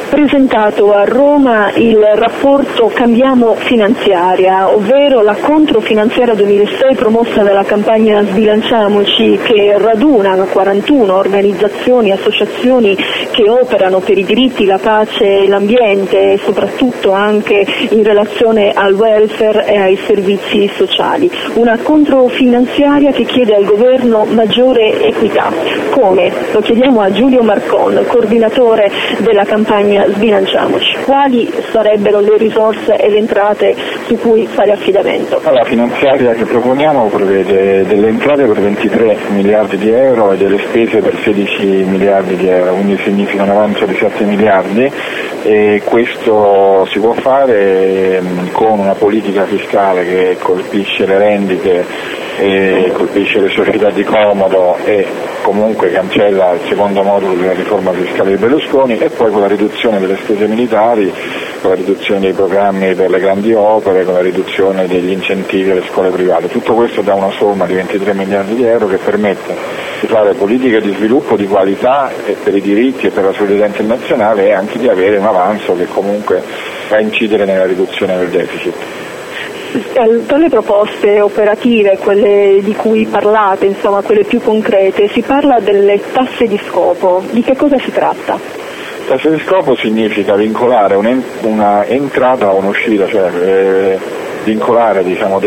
presentato a Roma il rapporto Cambiamo Finanziaria, ovvero la controfinanziaria 2006 promossa dalla campagna Sbilanciamoci, che raduna 41 organizzazioni, associazioni che operano per i diritti, la pace e l'ambiente e soprattutto anche in relazione al welfare e ai servizi sociali. Una controfinanziaria che chiede al governo maggiore equità. Come? Lo chiediamo a Giulio Marcon, coordinatore della campagna Sbilanciamoci. Quali sarebbero le risorse e le entrate su cui fare affidamento? La finanziaria che proponiamo prevede delle entrate per 23 miliardi di euro e delle spese per 16 miliardi di euro, quindi significa un avanzo di 7 miliardi, e questo si può fare con una politica fiscale che colpisce le rendite e colpisce le società di comodo e comunque cancella il secondo modulo della riforma fiscale di Berlusconi, e poi con la riduzione delle spese militari, con la riduzione dei programmi per le grandi opere, con la riduzione degli incentivi alle scuole private. Tutto questo dà una somma di 23 miliardi di euro che permette di fare politiche di sviluppo di qualità per i diritti e per la solidarietà internazionale, e anche di avere un avanzo che comunque va a incidere nella riduzione del deficit. Tra le proposte operative, quelle di cui parlate, insomma quelle più concrete, si parla delle tasse di scopo. Di che cosa si tratta? Tasse di scopo significa vincolare una entrata a un'uscita, cioè vincolare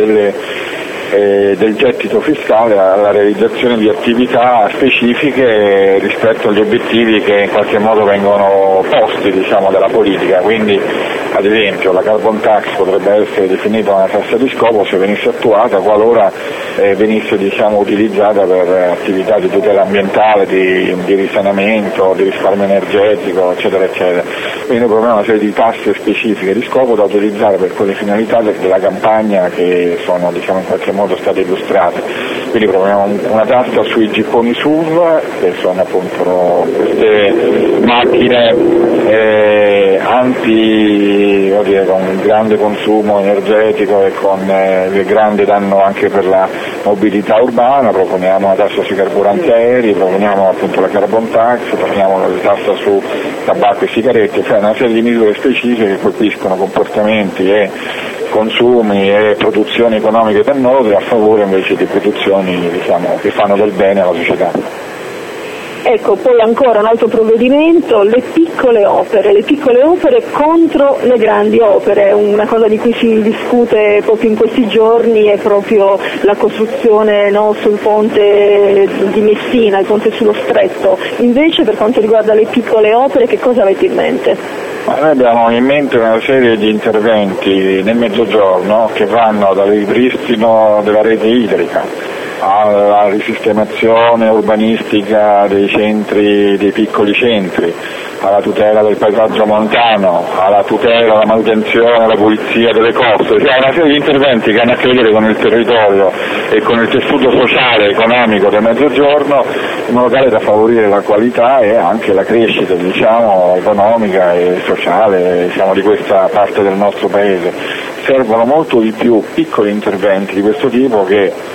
del gettito fiscale alla realizzazione di attività specifiche rispetto agli obiettivi che in qualche modo vengono posti dalla politica. Quindi ad esempio la carbon tax potrebbe essere definita una tassa di scopo se venisse attuata qualora venisse utilizzata per attività di tutela ambientale, di risanamento, di risparmio energetico, eccetera eccetera. Quindi noi proponiamo una serie di tasse specifiche di scopo da utilizzare per quelle finalità della campagna che sono in qualche modo state illustrate. Quindi proponiamo una tassa sui gipponi SUV, che sono appunto queste macchine con grande consumo energetico e con grande danno anche per la mobilità urbana. Proponiamo una tassa sui carburanti aerei, proponiamo appunto la carbon tax, proponiamo la tassa su tabacco e sigarette, cioè una serie di misure specifiche che colpiscono comportamenti e consumi e produzioni economiche dannose a favore invece di produzioni che fanno del bene alla società. Ecco, poi ancora un altro provvedimento, le piccole opere contro le grandi opere. Una cosa di cui si discute proprio in questi giorni è proprio la costruzione sul ponte di Messina, il ponte sullo Stretto. Invece per quanto riguarda le piccole opere, che cosa avete in mente? Noi abbiamo in mente una serie di interventi nel Mezzogiorno che vanno dal ripristino della rete idrica alla risistemazione urbanistica dei piccoli centri, alla tutela del paesaggio montano, alla tutela, alla manutenzione, alla pulizia delle coste, cioè una serie di interventi che hanno a che vedere con il territorio e con il tessuto sociale e economico del Mezzogiorno, in modo tale da favorire la qualità e anche la crescita economica e sociale di questa parte del nostro paese. Servono molto di più piccoli interventi di questo tipo che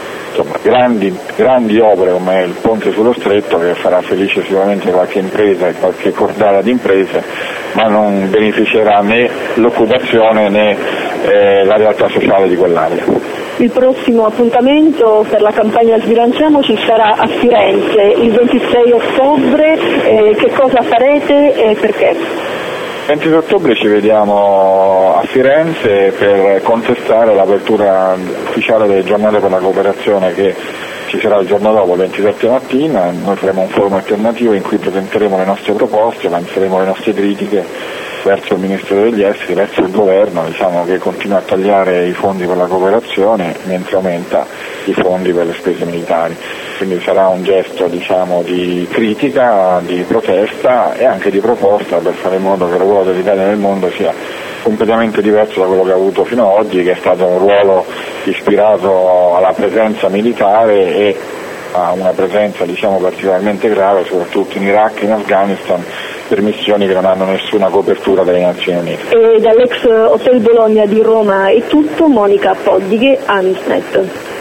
grandi opere come il ponte sullo Stretto, che farà felice sicuramente qualche impresa e qualche cordata di imprese, ma non beneficerà né l'occupazione né la realtà sociale di quell'area. Il prossimo appuntamento per la campagna Sbilanciamoci sarà a Firenze il 26 ottobre. Che cosa farete e perché? Il 20 ottobre ci vediamo a Firenze per contestare l'apertura ufficiale delle giornate per la cooperazione che ci sarà il giorno dopo, il 27 mattina. Noi faremo un forum alternativo in cui presenteremo le nostre proposte, lanceremo le nostre critiche verso il Ministero degli Esteri, verso il governo che continua a tagliare i fondi per la cooperazione mentre aumenta i fondi per le spese militari. Quindi sarà un gesto di critica, di protesta e anche di proposta per fare in modo che il ruolo dell'Italia nel mondo sia completamente diverso da quello che ha avuto fino ad oggi, che è stato un ruolo ispirato alla presenza militare e a una presenza particolarmente grave soprattutto in Iraq e in Afghanistan, per missioni che non hanno nessuna copertura dalle Nazioni Unite. E dall'ex Hotel Bologna di Roma è tutto. Monica Poddighe, Amisnet.